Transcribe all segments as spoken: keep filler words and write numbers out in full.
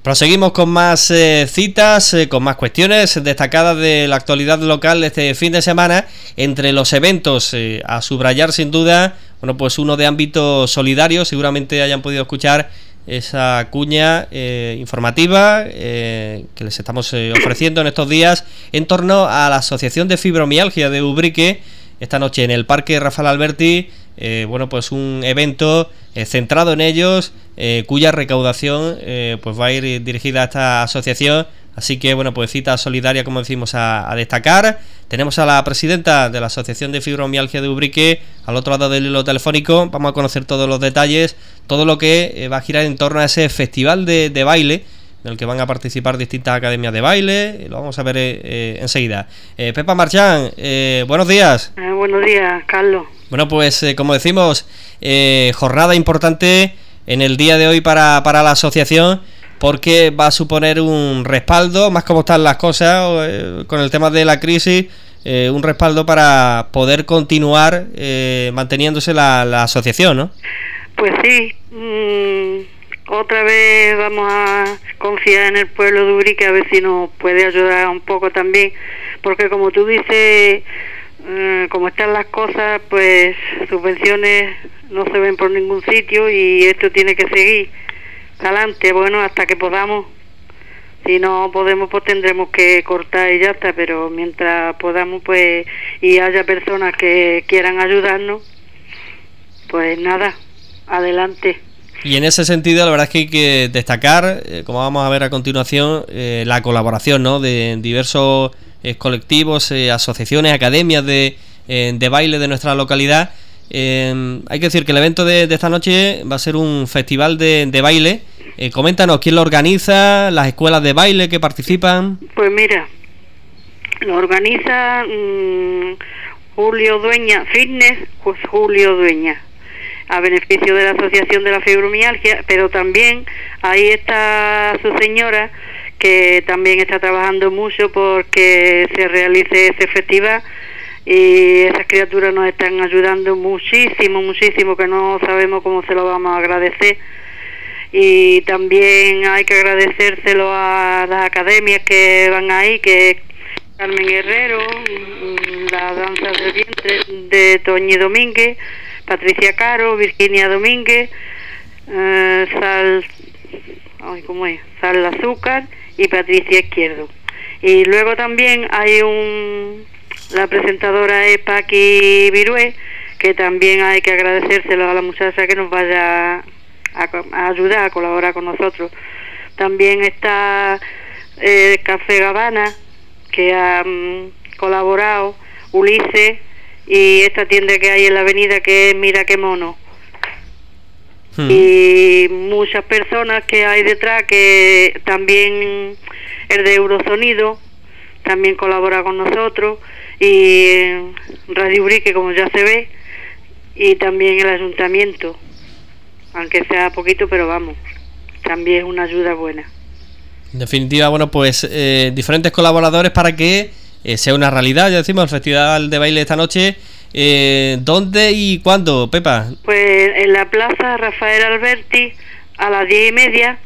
Proseguimos con más eh, citas, eh, con más cuestiones destacadas de la actualidad local este fin de semana. Entre los eventos eh, a subrayar sin duda, bueno, pues uno de ámbito solidario. Seguramente hayan podido escuchar esa cuña eh, informativa eh, que les estamos eh, ofreciendo en estos días en torno a la Asociación de Fibromialgia de Ubrique. Esta noche en el Parque Rafael Alberti, eh, bueno, pues un evento eh, centrado en ellos, eh, cuya recaudación eh, pues va a ir dirigida a esta asociación. Así que, bueno, pues cita solidaria, como decimos, a, a destacar. Tenemos a la presidenta de la Asociación de Fibromialgia de Ubrique al otro lado del hilo telefónico. Vamos a conocer todos los detalles, todo lo que eh, va a girar en torno a ese festival de, de baile, en el que van a participar distintas academias de baile. Lo vamos a ver eh, eh, enseguida. Eh, Pepa Marchán, eh, buenos días. Eh, buenos días, Carlos. Bueno, pues eh, como decimos, eh, jornada importante en el día de hoy para, para la asociación, porque va a suponer un respaldo, más como están las cosas eh, con el tema de la crisis, eh, un respaldo para poder continuar eh, manteniéndose la, la asociación, ¿no? Pues sí, mmm, otra vez vamos a confiar en el pueblo de Ubrique a ver si nos puede ayudar un poco también, porque como tú dices, eh, como están las cosas, pues subvenciones no se ven por ningún sitio y esto tiene que seguir adelante, bueno, hasta que podamos. Si no podemos, pues tendremos que cortar y ya está, pero mientras podamos, pues, y haya personas que quieran ayudarnos, pues nada, adelante. Y en ese sentido, la verdad es que hay que destacar, eh, como vamos a ver a continuación, eh, la colaboración, ¿no?, de diversos eh, colectivos, eh, asociaciones, academias de, eh, de baile de nuestra localidad. Eh, hay que decir que el evento de, de esta noche va a ser un festival de, de baile. Eh, coméntanos quién lo organiza, las escuelas de baile que participan. Pues mira, lo organiza mmm, Julio Dueña Fitness, pues Julio Dueña, a beneficio de la Asociación de la Fibromialgia, pero también ahí está su señora, que también está trabajando mucho porque se realice ese festival, y esas criaturas nos están ayudando muchísimo, muchísimo, que no sabemos cómo se lo vamos a agradecer. Y también hay que agradecérselo a las academias que van ahí, que es Carmen Herrero, la danza del vientre de Toñi Domínguez, Patricia Caro, Virginia Domínguez, eh, Sal, ay, ¿cómo es? Sal Azúcar y Patricia Izquierdo. Y luego también hay un, la presentadora es Paqui Virué, que también hay que agradecérselo a la muchacha que nos vaya a, a ayudar, a colaborar con nosotros. También está eh, Café Gabana, que ha um, colaborado, Ulises, y esta tienda que hay en la avenida, que es Mira qué mono. Hmm. Y muchas personas que hay detrás, que también el de Eurosonido también colabora con nosotros, y Radio Ubrique, como ya se ve, y también el ayuntamiento, aunque sea poquito, pero vamos, también es una ayuda buena. En definitiva, bueno, pues eh, diferentes colaboradores para que eh, sea una realidad, ya decimos, el festival de baile esta noche. Eh, ¿Dónde y cuándo, Pepa? Pues en la plaza Rafael Alberti a las diez y media,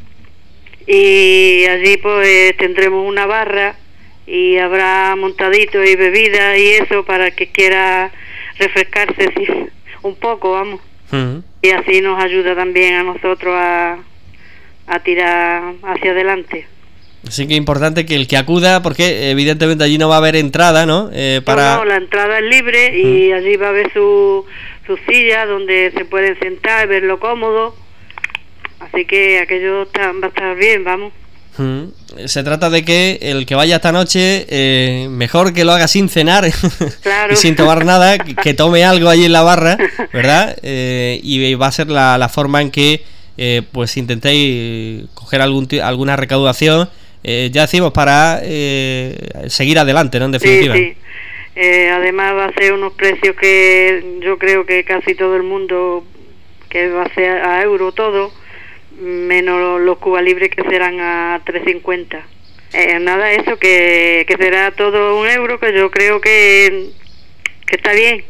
y allí pues tendremos una barra y habrá montaditos y bebidas y eso para el que quiera refrescarse, sí, un poco, vamos. Uh-huh. Y así nos ayuda también a nosotros a, a tirar hacia adelante. Así que es importante que el que acuda, porque evidentemente allí no va a haber entrada, ¿no? Eh, para... No, no, la entrada es libre y uh-huh. allí va a haber su, su silla donde se pueden sentar, verlo cómodo. Así que aquello está, va a estar bien, vamos. Uh-huh. Se trata de que el que vaya esta noche, eh, mejor que lo haga sin cenar, claro. y sin tomar nada, que, que tome algo allí en la barra, ¿verdad? Eh, y va a ser la, la forma en que eh, pues intentéis coger algún alguna recaudación, eh, ya decimos, para eh, seguir adelante, ¿no? En definitiva. Sí, sí. Eh, además va a ser unos precios que yo creo que casi todo el mundo, que va a ser a euro todo, menos los Cuba Libres, que serán a tres cincuenta. Eh, nada, eso, que, que será todo un euro, que yo creo que, que está bien.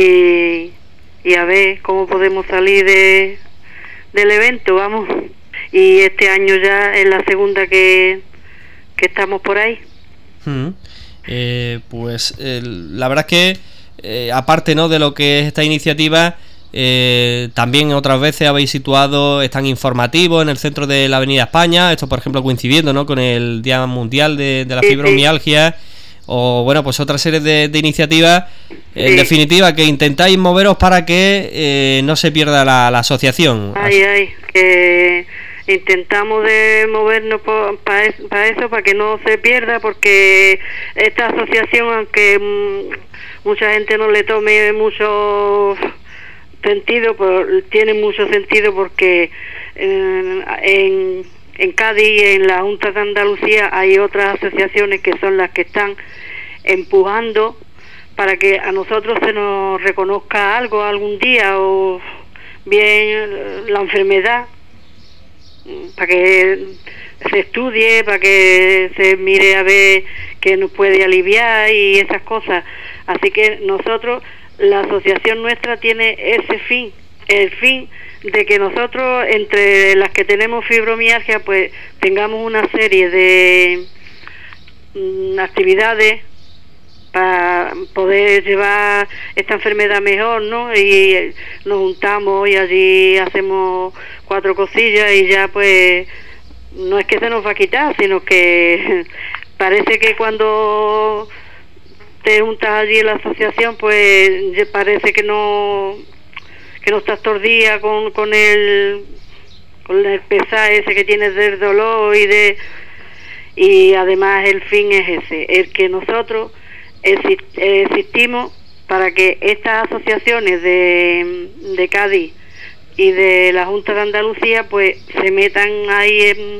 Y, y a ver cómo podemos salir de del evento, vamos. y este año ya es la segunda que, que estamos por ahí. Mm. Eh, pues eh, la verdad es que eh, aparte, ¿no?, de lo que es esta iniciativa, eh, también otras veces habéis situado están informativos en el centro de la Avenida España, esto por ejemplo coincidiendo, ¿no?, con el Día Mundial de, de la sí, fibromialgia, sí. O bueno, pues otra serie de, de iniciativas, en sí. definitiva, que intentáis moveros para que eh, no se pierda la, la asociación. Ay, ay, que intentamos de movernos para es, pa eso, para que no se pierda, porque esta asociación, aunque mm, mucha gente no le tome mucho sentido, pues tiene mucho sentido, porque eh, en, en Cádiz, en la Junta de Andalucía, hay otras asociaciones que son las que están empujando para que a nosotros se nos reconozca algo algún día, o bien la enfermedad, para que se estudie, para que se mire a ver qué nos puede aliviar y esas cosas. Así que nosotros, la asociación nuestra tiene ese fin, el fin de que nosotros, entre las que tenemos fibromialgia, pues tengamos una serie de mm, actividades para poder llevar esta enfermedad mejor, ¿no? Y nos juntamos y allí hacemos cuatro cosillas y ya pues no es que se nos va a quitar, sino que parece que cuando te juntas allí en la asociación, pues parece que no que no estás todo el día con, con el con el pesar ese que tienes del dolor y de y además el fin es ese, el que nosotros existimos para que estas asociaciones de, de Cádiz y de la Junta de Andalucía pues se metan ahí en,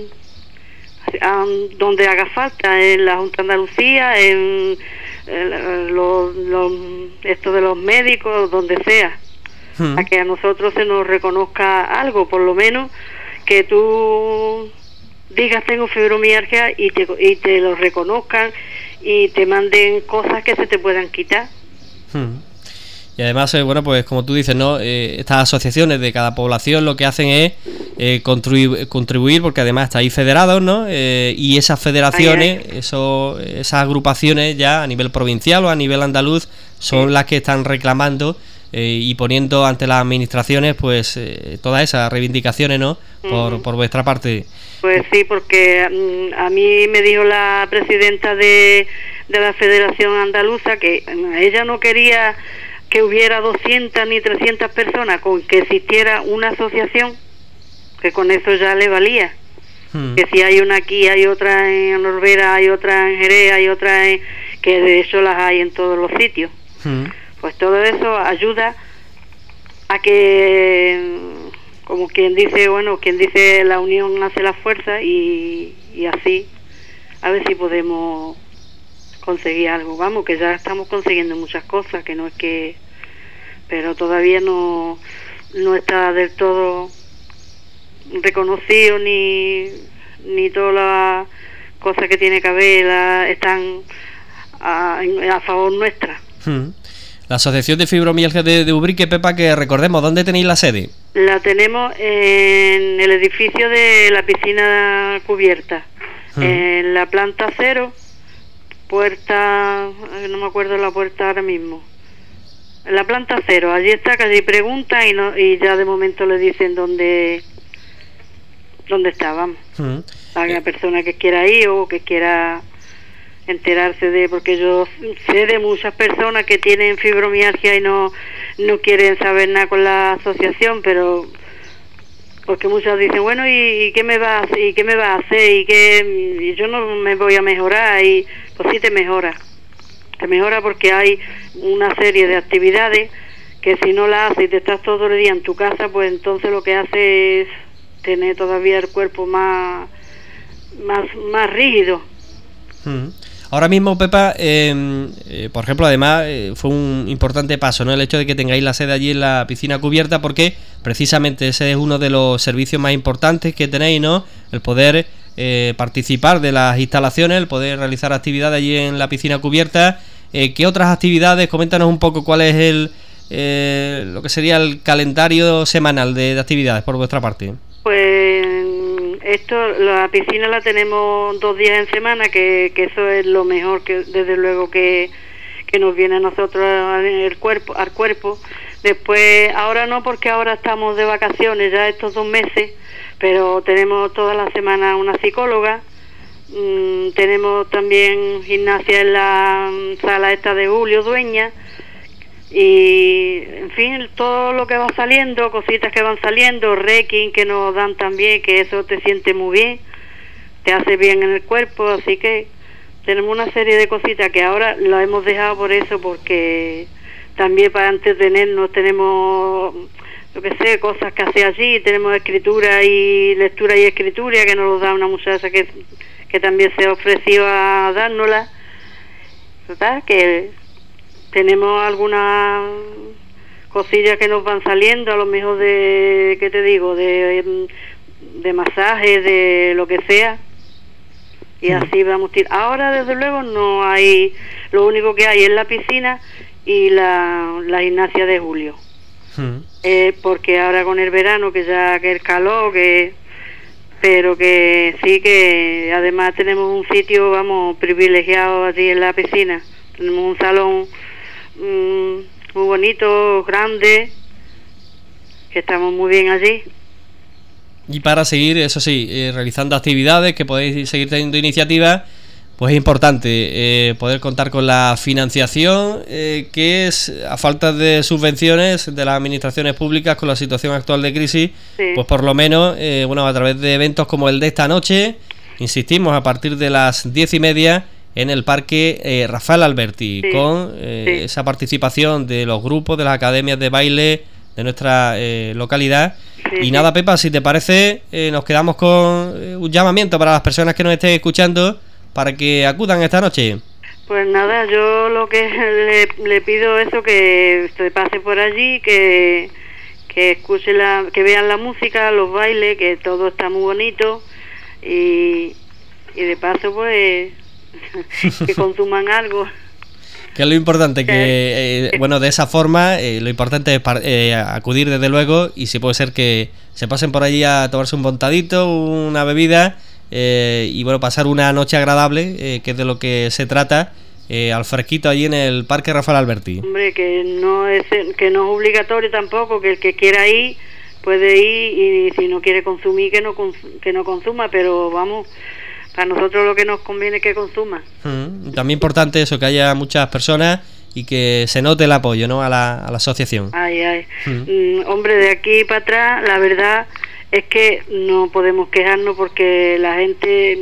en donde haga falta, en la Junta de Andalucía, en, en los, los, esto de los médicos, donde sea, hmm. a que a nosotros se nos reconozca algo, por lo menos que tú digas tengo fibromialgia y te, y te lo reconozcan y te manden cosas que se te puedan quitar. Hmm. Y además, eh, bueno, pues como tú dices, ¿no? Eh, estas asociaciones de cada población lo que hacen es eh, contribu contribuir, porque además estáis federados, ¿no? Eh, y esas federaciones, ay, ay. Eso, esas agrupaciones ya a nivel provincial o a nivel andaluz son sí. las que están reclamando eh, y poniendo ante las administraciones, pues, eh, todas esas reivindicaciones, ¿no? Por, uh-huh. por vuestra parte. Pues sí, porque um, a mí me dijo la presidenta de, de la Federación Andaluza que ella no quería que hubiera doscientas ni trescientas personas, con que existiera una asociación, que con eso ya le valía. Hmm. Que si hay una aquí, hay otra en Norbera, hay otra en Jerez, hay otra en... que de hecho las hay en todos los sitios. Hmm. Pues todo eso ayuda a que... como quien dice, bueno, quien dice la unión hace la fuerza, y, y así a ver si podemos conseguir algo. Vamos, que ya estamos consiguiendo muchas cosas, que no es que, pero todavía no no está del todo reconocido, ni ni todas las cosas que tiene que haber la, están a, a favor nuestra. Hmm. La Asociación de Fibromialgia de, de Ubrique, Pepa, que recordemos, ¿dónde tenéis la sede? La tenemos en el edificio de la piscina cubierta, hmm. en la planta cero, puerta, no me acuerdo la puerta ahora mismo, en la planta cero, allí está, que allí pregunta y no y ya de momento le dicen dónde dónde estaban, hmm. a la persona que quiera ir o que quiera enterarse de, porque yo sé de muchas personas que tienen fibromialgia y no no quieren saber nada con la asociación, pero porque muchas dicen, bueno, y, y qué me va a hacer, y qué me va a hacer y que y yo no me voy a mejorar, y pues sí te mejora, te mejora porque hay una serie de actividades que si no la haces y te estás todo el día en tu casa, pues entonces lo que hace es tener todavía el cuerpo más más más rígido. Mm. Ahora mismo, Pepa, eh, eh, por ejemplo, además eh, fue un importante paso, ¿no?, el hecho de que tengáis la sede allí en la piscina cubierta, porque precisamente ese es uno de los servicios más importantes que tenéis, ¿no?, el poder eh, participar de las instalaciones, el poder realizar actividades allí en la piscina cubierta. Eh, ¿Qué otras actividades? Coméntanos un poco cuál es el eh, lo que sería el calendario semanal de, de actividades por vuestra parte. Pues esto, la piscina la tenemos dos días en semana, que, que eso es lo mejor, que desde luego que, que nos viene a nosotros el cuerpo, al cuerpo. Después, ahora no, porque ahora estamos de vacaciones ya estos dos meses, pero tenemos toda la semana una psicóloga. Mm, tenemos también gimnasia en la sala esta de Julio Dueña, y en fin, todo lo que va saliendo, cositas que van saliendo, reiki que nos dan también, que eso te siente muy bien, te hace bien en el cuerpo. Así que tenemos una serie de cositas que ahora lo hemos dejado por eso, porque también para entretenernos tenemos, yo que sé, cosas que hacer allí, tenemos escritura y lectura y escritura que nos lo da una muchacha que, que también se ofreció a dárnosla. Total, que tenemos algunas cosillas que nos van saliendo, a lo mejor de, ¿qué te digo?, de, de masaje, de lo que sea, y mm. así vamos. Ahora, desde luego, no hay, lo único que hay es la piscina y la, la gimnasia de Julio. Mm. Eh, porque ahora con el verano, que ya que el calor, que pero que sí, que además tenemos un sitio, vamos, privilegiado allí en la piscina. Tenemos un salón Mm, muy bonito, grande, que estamos muy bien allí. Y para seguir, eso sí, eh, realizando actividades, que podéis seguir teniendo iniciativas, pues es importante eh, poder contar con la financiación, eh, que es, a falta de subvenciones de las administraciones públicas con la situación actual de crisis, sí. Pues por lo menos, eh, bueno, a través de eventos como el de esta noche, insistimos, a partir de las diez y media, en el Parque eh, Rafael Alberti, sí, con eh, sí. esa participación de los grupos, de las academias de baile de nuestra eh, localidad. Sí, y sí. Nada, Pepa, si te parece, eh, nos quedamos con eh, un llamamiento para las personas que nos estén escuchando para que acudan esta noche. Pues nada, yo lo que le, le pido eso, que se pase por allí, que que escuche la, que vean la música, los bailes, que todo está muy bonito, y, y de paso pues que consuman algo. Que es lo importante, que eh, bueno, de esa forma eh, lo importante es eh, acudir desde luego, y si puede ser que se pasen por allí a tomarse un montadito, una bebida, eh, y bueno, pasar una noche agradable, eh, que es de lo que se trata, eh, al fresquito allí en el Parque Rafael Alberti. Hombre, que no es que no es obligatorio tampoco, que el que quiera ir puede ir, y si no quiere consumir, que no que no consuma, pero vamos, para nosotros lo que nos conviene es que consuma. Mm, también importante eso, que haya muchas personas y que se note el apoyo, ¿no?, a la, a la asociación. Ay, ay. Mm. Mm, hombre, de aquí para atrás, la verdad es que no podemos quejarnos, porque la gente,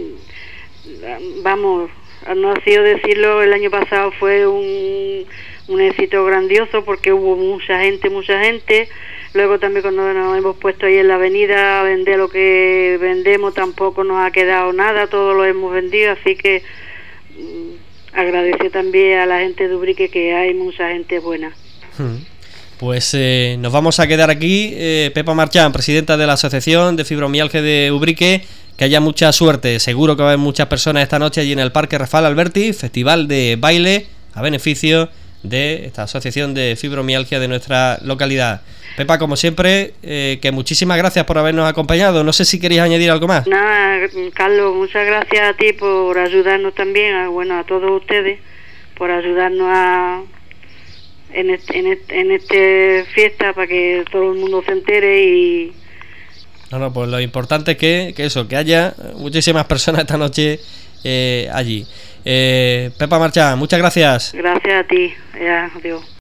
vamos, no ha sido decirlo, el año pasado fue un, un éxito grandioso, porque hubo mucha gente, mucha gente. Luego también cuando nos hemos puesto ahí en la avenida a vender lo que vendemos, tampoco nos ha quedado nada, todo lo hemos vendido, así que mmm, agradece también a la gente de Ubrique, que hay mucha gente buena. Pues eh, nos vamos a quedar aquí. eh, Pepa Marchán, presidenta de la Asociación de Fibromialgia de Ubrique, que haya mucha suerte, seguro que va a haber muchas personas esta noche allí en el Parque Rafael Alberti, festival de baile a beneficio de esta Asociación de Fibromialgia de nuestra localidad. Pepa, como siempre, eh, que muchísimas gracias por habernos acompañado. No sé si querías añadir algo más. Nada, Carlos, muchas gracias a ti por ayudarnos también, a, bueno, a todos ustedes, por ayudarnos a en este, en este, en este fiesta, para que todo el mundo se entere. Y no, no, pues lo importante es que, que eso, que haya muchísimas personas esta noche eh, allí. Eh, Pepa Marchán, muchas gracias. Gracias a ti. Ya, adiós.